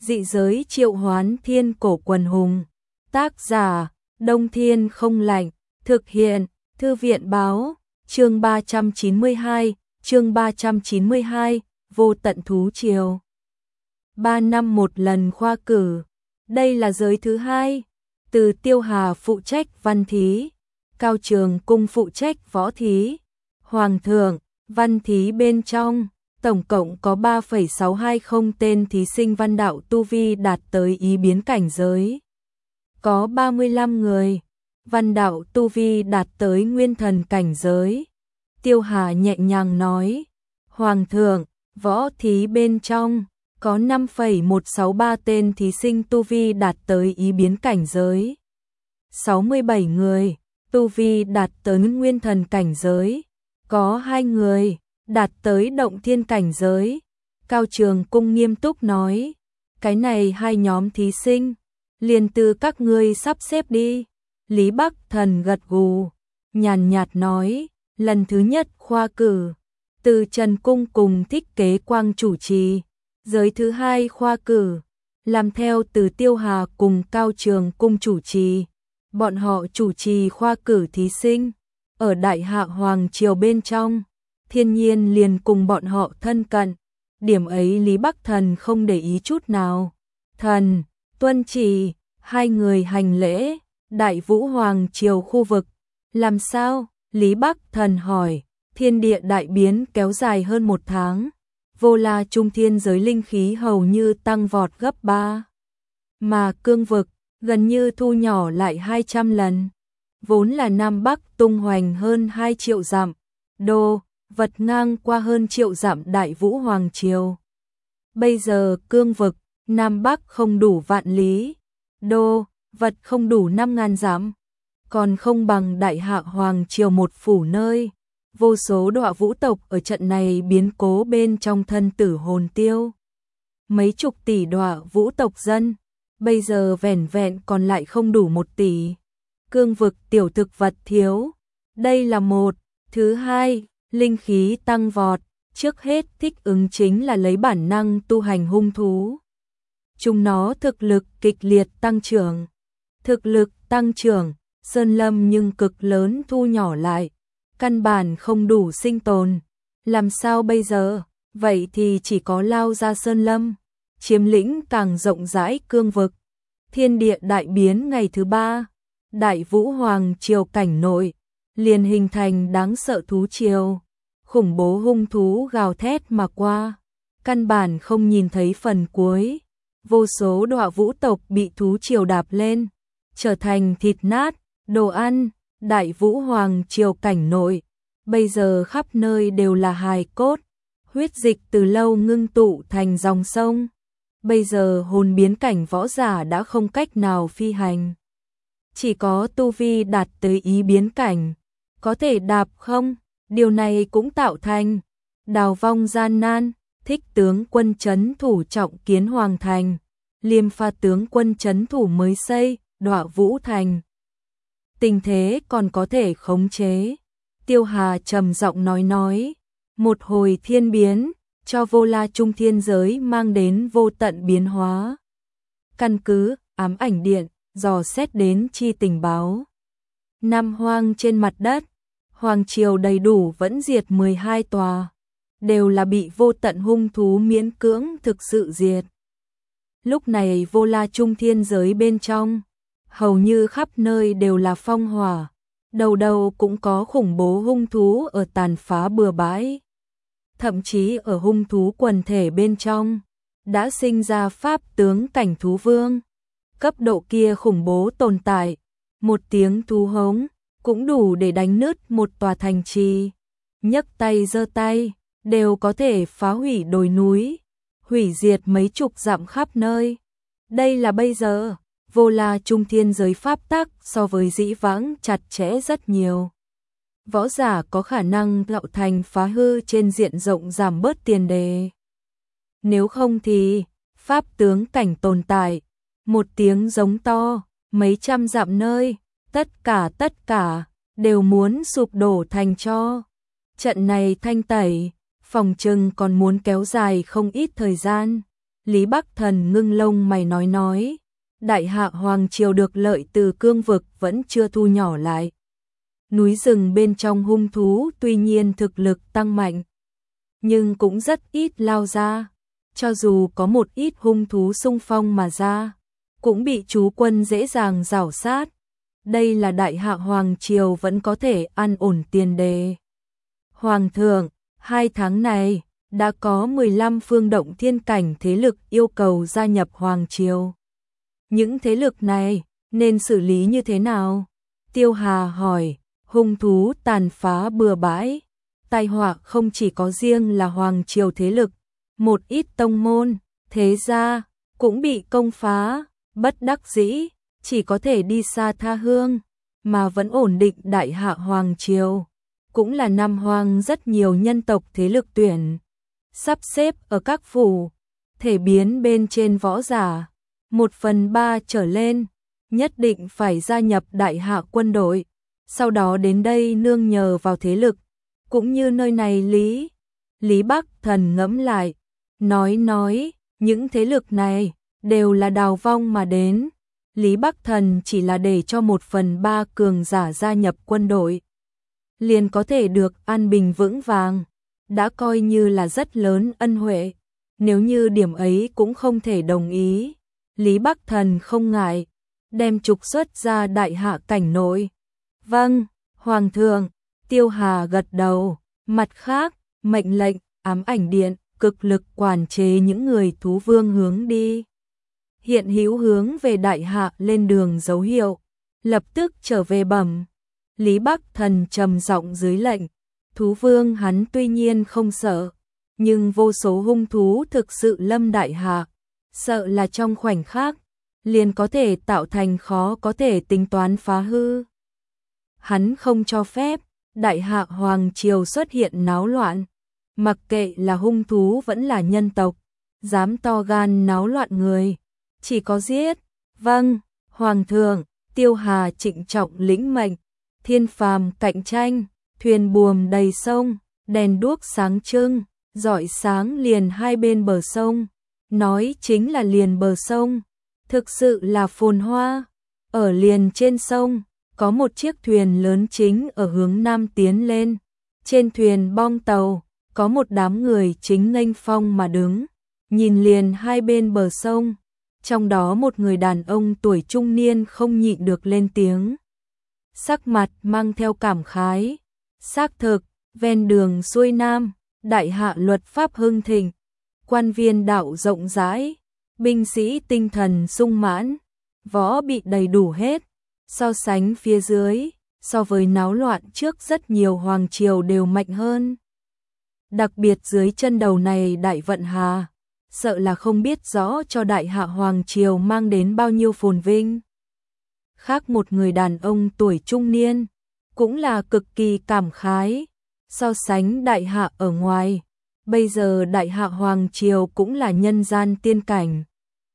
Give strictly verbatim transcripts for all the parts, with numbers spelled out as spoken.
Dị giới triệu hoán thiên cổ quần hùng. Tác giả, Đông Thiên không lạnh. Thực hiện, Thư viện báo. Chương ba trăm chín mươi hai, chương ba trăm chín mươi hai, vô tận thú triều. Ba năm một lần khoa cử. Đây là giới thứ hai. Từ Tiêu Hà phụ trách văn thí, Cao Trường Cung phụ trách võ thí. Hoàng thượng, văn thí bên trong, tổng cộng có ba phẩy sáu hai không tên thí sinh văn đạo tu vi đạt tới ý biến cảnh giới. Có ba mươi lăm người, văn đạo tu vi đạt tới nguyên thần cảnh giới. Tiêu Hà nhẹ nhàng nói, Hoàng thượng, võ thí bên trong, có năm phẩy một sáu ba tên thí sinh tu vi đạt tới ý biến cảnh giới. sáu mươi bảy người, tu vi đạt tới nguyên thần cảnh giới. Có hai người, đạt tới động thiên cảnh giới. Cao Trường Cung nghiêm túc nói, cái này hai nhóm thí sinh, liền từ các ngươi sắp xếp đi. Lý Bắc Thần gật gù, nhàn nhạt nói, lần thứ nhất khoa cử, từ Trần Cung cùng Thích Kế Quang chủ trì. Giới thứ hai khoa cử, làm theo từ Tiêu Hà cùng Cao Trường Cung chủ trì. Bọn họ chủ trì khoa cử thí sinh. Ở Đại Hạ Hoàng Triều bên trong, thiên nhiên liền cùng bọn họ thân cận. Điểm ấy Lý Bắc Thần không để ý chút nào. Thần, tuân chỉ, hai người hành lễ. Đại Vũ Hoàng Triều khu vực. Làm sao? Lý Bắc Thần hỏi. Thiên địa đại biến kéo dài hơn một tháng. Vô La Trung Thiên giới linh khí hầu như tăng vọt gấp ba. Mà cương vực, gần như thu nhỏ lại hai trăm lần. Vốn là Nam Bắc tung hoành hơn hai triệu dặm. Đô, vật ngang qua hơn triệu dặm Đại Vũ Hoàng Triều. Bây giờ cương vực, Nam Bắc không đủ vạn lý. Đô, vật không đủ năm ngàn dặm. Còn không bằng Đại Hạ Hoàng Triều một phủ nơi. Vô số đọa vũ tộc ở trận này biến cố bên trong thân tử hồn tiêu. Mấy chục tỷ đọa vũ tộc dân, bây giờ vẻn vẹn còn lại không đủ một tỷ. Cương vực tiểu thực vật thiếu. Đây là một. Thứ hai, linh khí tăng vọt. Trước hết thích ứng chính là lấy bản năng tu hành hung thú. Chúng nó thực lực kịch liệt tăng trưởng. Thực lực tăng trưởng, sơn lâm nhưng cực lớn thu nhỏ lại. Căn bản không đủ sinh tồn. Làm sao bây giờ? Vậy thì chỉ có lao ra sơn lâm, chiếm lĩnh càng rộng rãi cương vực. Thiên địa đại biến ngày thứ ba. Đại Vũ Hoàng Triều cảnh nội, liền hình thành đáng sợ thú triều. Khủng bố hung thú gào thét mà qua. Căn bản không nhìn thấy phần cuối. Vô số đọa vũ tộc bị thú triều đạp lên, trở thành thịt nát, đồ ăn. Đại Vũ Hoàng Triều cảnh nội, bây giờ khắp nơi đều là hài cốt, huyết dịch từ lâu ngưng tụ thành dòng sông. Bây giờ hồn biến cảnh võ giả đã không cách nào phi hành. Chỉ có tu vi đạt tới ý biến cảnh, có thể đạp không? Điều này cũng tạo thành đào vong gian nan. Thích tướng quân trấn thủ trọng kiến hoàng thành, Liêm Pha tướng quân trấn thủ mới xây Đọa Vũ thành. Tình thế còn có thể khống chế. Tiêu Hà trầm giọng nói nói, một hồi thiên biến, cho Vô La Trung Thiên giới mang đến vô tận biến hóa. Căn cứ, ám ảnh điện, dò xét đến chi tình báo. Nam hoang trên mặt đất, Hoàng Triều đầy đủ vẫn diệt mười hai tòa. Đều là bị vô tận hung thú miễn cưỡng thực sự diệt. Lúc này Vô La Trung Thiên giới bên trong, hầu như khắp nơi đều là phong hỏa, đầu đầu cũng có khủng bố hung thú ở tàn phá bừa bãi. Thậm chí ở hung thú quần thể bên trong, đã sinh ra pháp tướng cảnh thú vương. Cấp độ kia khủng bố tồn tại, một tiếng thú hống, cũng đủ để đánh nứt một tòa thành trì. Nhấc tay giơ tay, đều có thể phá hủy đồi núi, hủy diệt mấy chục dặm khắp nơi. Đây là bây giờ. Vô La Trung Thiên giới pháp tắc so với dĩ vãng chặt chẽ rất nhiều. Võ giả có khả năng tạo thành phá hư trên diện rộng giảm bớt tiền đề. Nếu không thì, pháp tướng cảnh tồn tại, một tiếng giống to, mấy trăm dặm nơi, tất cả tất cả, đều muốn sụp đổ thành tro. Trận này thanh tẩy, phòng trừng còn muốn kéo dài không ít thời gian. Lý Bắc Thần ngưng lông mày nói nói, Đại Hạ Hoàng Triều được lợi từ cương vực vẫn chưa thu nhỏ lại. Núi rừng bên trong hung thú tuy nhiên thực lực tăng mạnh, nhưng cũng rất ít lao ra. Cho dù có một ít hung thú xung phong mà ra, cũng bị chú quân dễ dàng rảo sát. Đây là Đại Hạ Hoàng Triều vẫn có thể an ổn tiền đề. Hoàng thượng, hai tháng này, đã có mười lăm phương động thiên cảnh thế lực yêu cầu gia nhập Hoàng Triều. Những thế lực này, nên xử lý như thế nào? Tiêu Hà hỏi, hung thú tàn phá bừa bãi. Tai họa không chỉ có riêng là Hoàng Triều thế lực, một ít tông môn, thế gia, cũng bị công phá, bất đắc dĩ, chỉ có thể đi xa tha hương, mà vẫn ổn định Đại Hạ Hoàng Triều. Cũng là Nam Hoang rất nhiều nhân tộc thế lực tuyển, sắp xếp ở các phủ, thể biến bên trên võ giả, một phần ba trở lên, nhất định phải gia nhập Đại Hạ quân đội, sau đó đến đây nương nhờ vào thế lực, cũng như nơi này Lý. Lý Bắc Thần ngẫm lại, nói nói, những thế lực này, đều là đào vong mà đến. Lý Bắc Thần chỉ là để cho một phần ba cường giả gia nhập quân đội, liền có thể được an bình vững vàng, đã coi như là rất lớn ân huệ. Nếu như điểm ấy cũng không thể đồng ý, Lý Bắc Thần không ngại, đem trục xuất ra Đại Hạ cảnh nội. Vâng, Hoàng thượng, Tiêu Hà gật đầu, mặt khác, mệnh lệnh, ám ảnh điện, cực lực quản chế những người thú vương hướng đi. Hiện hữu hướng về Đại Hạ lên đường dấu hiệu, lập tức trở về bẩm. Lý Bắc Thần trầm giọng dưới lệnh, thú vương hắn tuy nhiên không sợ, nhưng vô số hung thú thực sự lâm Đại Hạ, sợ là trong khoảnh khắc, liền có thể tạo thành khó có thể tính toán phá hư. Hắn không cho phép Đại Hạ Hoàng Triều xuất hiện náo loạn, mặc kệ là hung thú vẫn là nhân tộc, dám to gan náo loạn người, chỉ có giết. Vâng, Hoàng thượng. Tiêu Hà trịnh trọng lĩnh mệnh, thiên phàm cạnh tranh, thuyền buồm đầy sông, đèn đuốc sáng trưng, rọi sáng liền hai bên bờ sông, nói chính là liền bờ sông, thực sự là phồn hoa. Ở liền trên sông, có một chiếc thuyền lớn chính ở hướng nam tiến lên, trên thuyền bong tàu, có một đám người chính nghênh phong mà đứng, nhìn liền hai bên bờ sông. Trong đó một người đàn ông tuổi trung niên không nhịn được lên tiếng. Sắc mặt mang theo cảm khái. Xác thực, ven đường xuôi nam, Đại Hạ luật pháp hưng thịnh, quan viên đạo rộng rãi, binh sĩ tinh thần sung mãn, võ bị đầy đủ hết. So sánh phía dưới, so với náo loạn trước rất nhiều hoàng triều đều mạnh hơn. Đặc biệt dưới chân đầu này Đại Vận Hà, sợ là không biết rõ cho Đại Hạ Hoàng Triều mang đến bao nhiêu phồn vinh. Khác một người đàn ông tuổi trung niên, cũng là cực kỳ cảm khái, so sánh Đại Hạ ở ngoài, bây giờ Đại Hạ Hoàng Triều cũng là nhân gian tiên cảnh.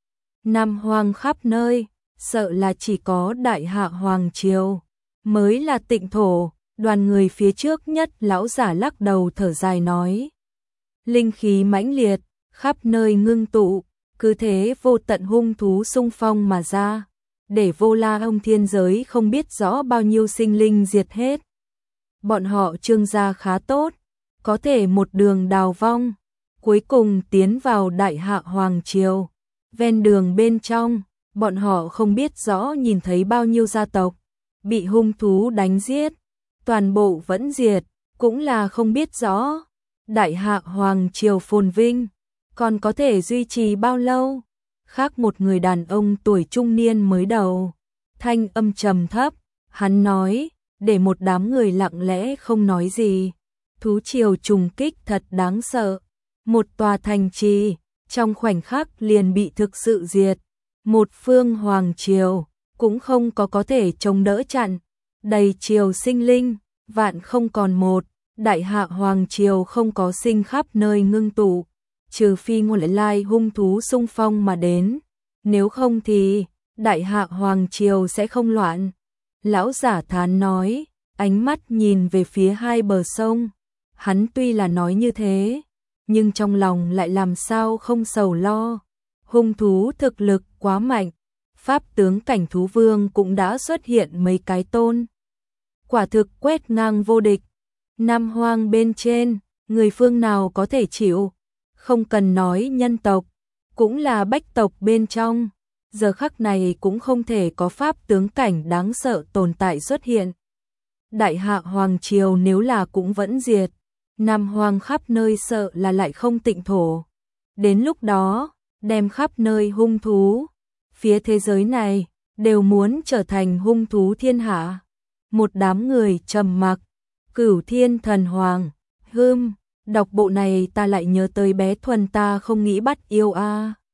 Nam Hoang khắp nơi, sợ là chỉ có Đại Hạ Hoàng Triều mới là tịnh thổ. Đoàn người phía trước nhất lão giả lắc đầu thở dài nói, linh khí mãnh liệt, khắp nơi ngưng tụ, cứ thế vô tận hung thú xung phong mà ra, để vô la ông thiên giới không biết rõ bao nhiêu sinh linh diệt hết. Bọn họ Trương gia khá tốt, có thể một đường đào vong, cuối cùng tiến vào Đại Hạ Hoàng Triều. Ven đường bên trong, bọn họ không biết rõ nhìn thấy bao nhiêu gia tộc bị hung thú đánh giết, toàn bộ vẫn diệt, cũng là không biết rõ Đại Hạ Hoàng Triều phồn vinh còn có thể duy trì bao lâu. Khác một người đàn ông tuổi trung niên mới đầu, thanh âm trầm thấp, hắn nói, để một đám người lặng lẽ không nói gì. Thú triều trùng kích thật đáng sợ, một tòa thành trì trong khoảnh khắc liền bị thực sự diệt, một phương hoàng triều cũng không có có thể chống đỡ chặn, đầy triều sinh linh, vạn không còn một. Đại Hạ Hoàng Triều không có sinh khắp nơi ngưng tụ, trừ phi nguồn lai hung thú xung phong mà đến, nếu không thì Đại Hạ Hoàng Triều sẽ không loạn. Lão giả thán nói, ánh mắt nhìn về phía hai bờ sông, hắn tuy là nói như thế, nhưng trong lòng lại làm sao không sầu lo. hung thú thực lực quá mạnh, pháp tướng cảnh thú vương cũng đã xuất hiện mấy cái tôn. Quả thực quét ngang vô địch, Nam Hoang bên trên, người phương nào có thể chịu, không cần nói nhân tộc, cũng là bách tộc bên trong, giờ khắc này cũng không thể có pháp tướng cảnh đáng sợ tồn tại xuất hiện. Đại hạ Hoàng Triều nếu là cũng vẫn diệt, Nam Hoang khắp nơi sợ là lại không tịnh thổ. Đến lúc đó, đem khắp nơi hung thú, phía thế giới này, đều muốn trở thành hung thú thiên hạ. Một đám người trầm mặc, Cửu Thiên Thần Hoàng, hưm, đọc bộ này ta lại nhớ tới bé Thuần ta không nghĩ bắt yêu a.